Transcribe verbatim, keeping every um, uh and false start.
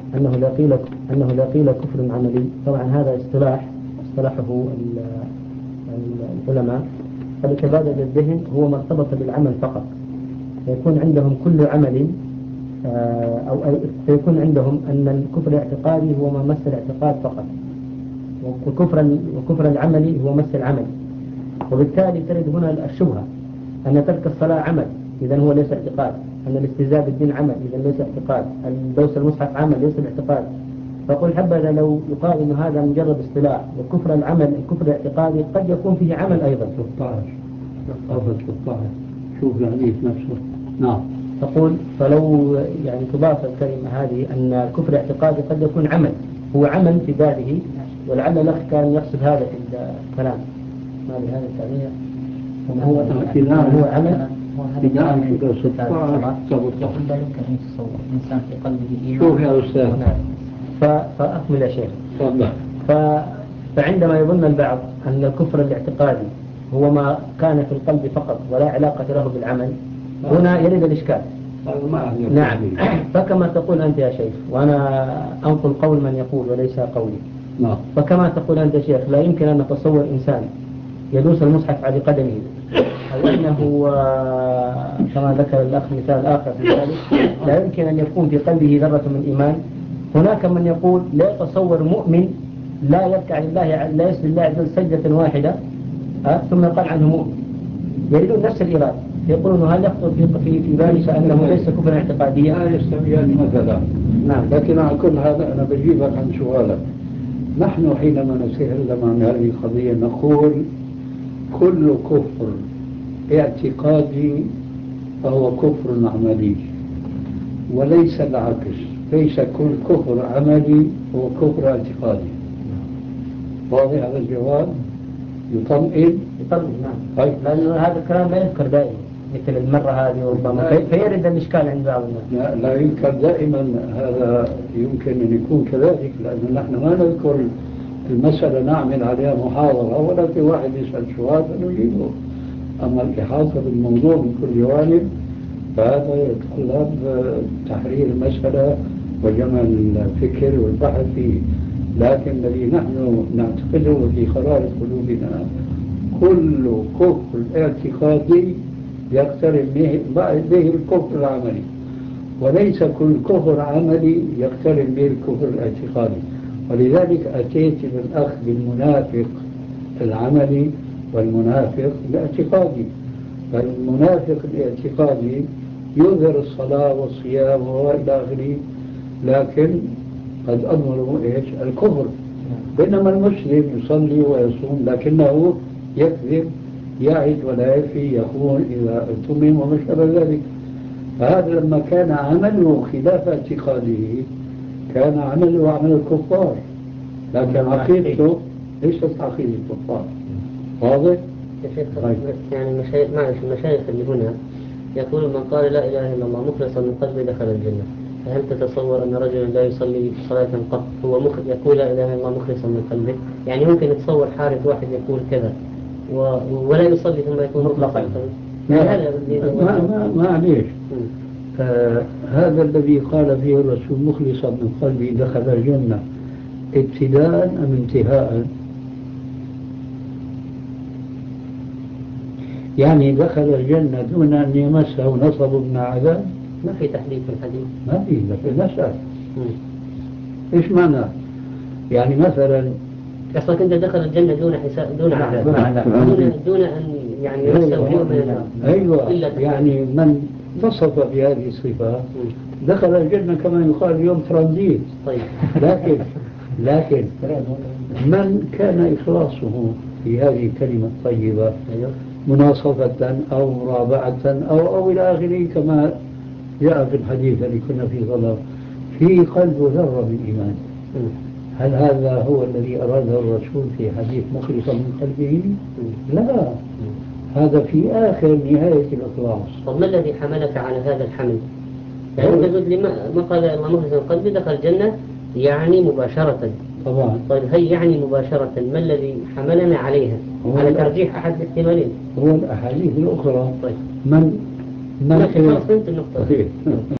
أنه لا قيل أنه لا قيل كفر عملي. طبعا هذا اصطلاح اصطلحه العلماء. فالتبادل للذهن هو ما ارتبط بالعمل فقط، فيكون عندهم كل عمل أو فيكون عندهم أن الكفر الاعتقادي هو ما مس الاعتقاد فقط، وكفر وكفر العملي هو مس العمل. وبالتالي ترد هنا الشبهة أن ترك الصلاة عمل إذا هو ليس اعتقاد، أن الاستهزاء بالدين عمل إذا ليس اعتقاد، الدوس المصحف عمل ليس الاعتقاد. فقل حبذا لو يقال أن هذا مجرد اصطلاح، وكفر العمل الكفر الاعتقادي قد يكون فيه عمل أيضا. ستة عشر ستة عشر شوف الحديث نفسه. نعم. تقول فلو يعني تضاف الكلمة هذه أن الكفر الاعتقادي قد يكون عمل، هو عمل في ذاته، ولعل الأخ كان يقصد هذا في الكلام. ما لهذا التعبير هو هو عمل ابتداء من ستة عشر يقول لا يمكن أن يتصور الإنسان في قلبه إيمان. شوف يا أستاذ فأكمل يا شيخ. تفضل. فعندما يظن البعض أن الكفر الاعتقادي هو ما كان في القلب فقط ولا علاقة له بالعمل، هنا يرد الإشكال. نعم. فكما تقول أنت يا شيخ، وأنا أنقل قول من يقول وليس قولي. نعم. فكما تقول أنت يا شيخ لا يمكن أن نتصور إنسان يدوس المصحف على قدمه، أو أنه كما ذكر الأخ مثال آخر في ذلك لا يمكن أن يكون في قلبه ذرة من إيمان. هناك من يقول لا يتصور مؤمن لا يركع لله لا يسجد لله عز وجل سجدة واحدة أه؟ ثم يقال عنه مؤمن. يريدون نفس الإرادة، يقولون هل يخطر في في في بالك أنه ليس كفرا اعتقاديا؟ لا يستويان مثلا. نعم. لكن على كل هذا أنا بجيبك عن سؤالك. نحن حينما نتكلم عن هذه القضية نقول كل كفر اعتقادي فهو كفر عملي، وليس العكس. ليس كل كفر عملي هو كفر اعتقادي. واضح هذا الجواب؟ يطمئن؟ يطمئن نعم. طيب. لأن هذا الكلام لا يذكر دائما مثل المرة هذه وربما في فيرد الإشكال عند بعض الناس. لا, لا يذكر دائما، هذا يمكن أن يكون كذلك، لأن نحن ما نذكر المسألة نعمل عليها محاضرة ولا في واحد يسأل سؤال فنجيبه. أما الإحاطة بالموضوع من كل جوانب فهذا يتطلب تحرير المسألة وجمع الفكر والبحث فيه. لكن الذي نحن نعتقده في خرائط قلوبنا كل كفر اعتقادي يقترن به الكفر العملي، وليس كل كفر عملي يقترن به الكفر الاعتقادي. ولذلك أتيت بالأخذ بالمنافق العملي والمنافق الاعتقادي. فالمنافق الاعتقادي يظهر الصلاة والصيام وإلى آخره، لكن قد أظهر إيش؟ الكفر. بينما المسلم يصلي ويصوم لكنه يكذب، يعد ولا يفي، يخون إذا اؤتمن وما شابه ذلك. فهذا لما كان عمله خلاف اعتقاده كان عمله عمل الكفار، لكن عقيدته ليست عقيدة الكفار. واضح؟ يعني المشايخ معلش المشايخ اللي هنا يقول من قال لا إله إلا الله مخلصا من قلبه دخل الجنة. فهل تتصور أن رجلا لا يصلي صلاة قط هو مخ... يقول لا إله إلا الله مخلصا من قلبه؟ يعني ممكن يتصور حالة واحد يقول كذا و... ولا يصلي ثم يكون مطلقا. ما ما معليش. آه هذا الذي قال فيه الرسول مخلصا من قلبه دخل الجنة ابتداء أم انتهاء؟ يعني دخل الجنة دون أن يمسه نصب من عذاب؟ ما في تحديد في الحديث. ما في، لكن نسأل إيش معنى؟ يعني مثلا أصلا أنت دخل الجنة دون حساب دون عذاب دون, دون أن يعني يمسه وجوه من النار. أيوة. يعني من وصف بهذه الصفة دخل الجنة كما يقال اليوم ترانزيت. طيب. لكن لكن من كان إخلاصه في هذه الكلمة الطيبة مناصفة أو مرابعة أو أو إلى آخره كما جاء في الحديث الذي كنا فيه غلط في قلبه ذرة من إيمان، هل هذا هو الذي أراده الرسول في حديث مخلصا من قلبه؟ لا، هذا في آخر نهاية الإخلاص. طب ما الذي حملك على هذا الحمل؟ يعني أنت قلت لي ما قال الله مخلصا من قلبي دخل الجنة يعني مباشرة. طبعا. طيب هي يعني مباشرة ما الذي حملنا عليها على ترجيح أحد الاحتمالين؟ هو الأحاديث الأخرى. طيب. من من خلاص فهمت النقطة.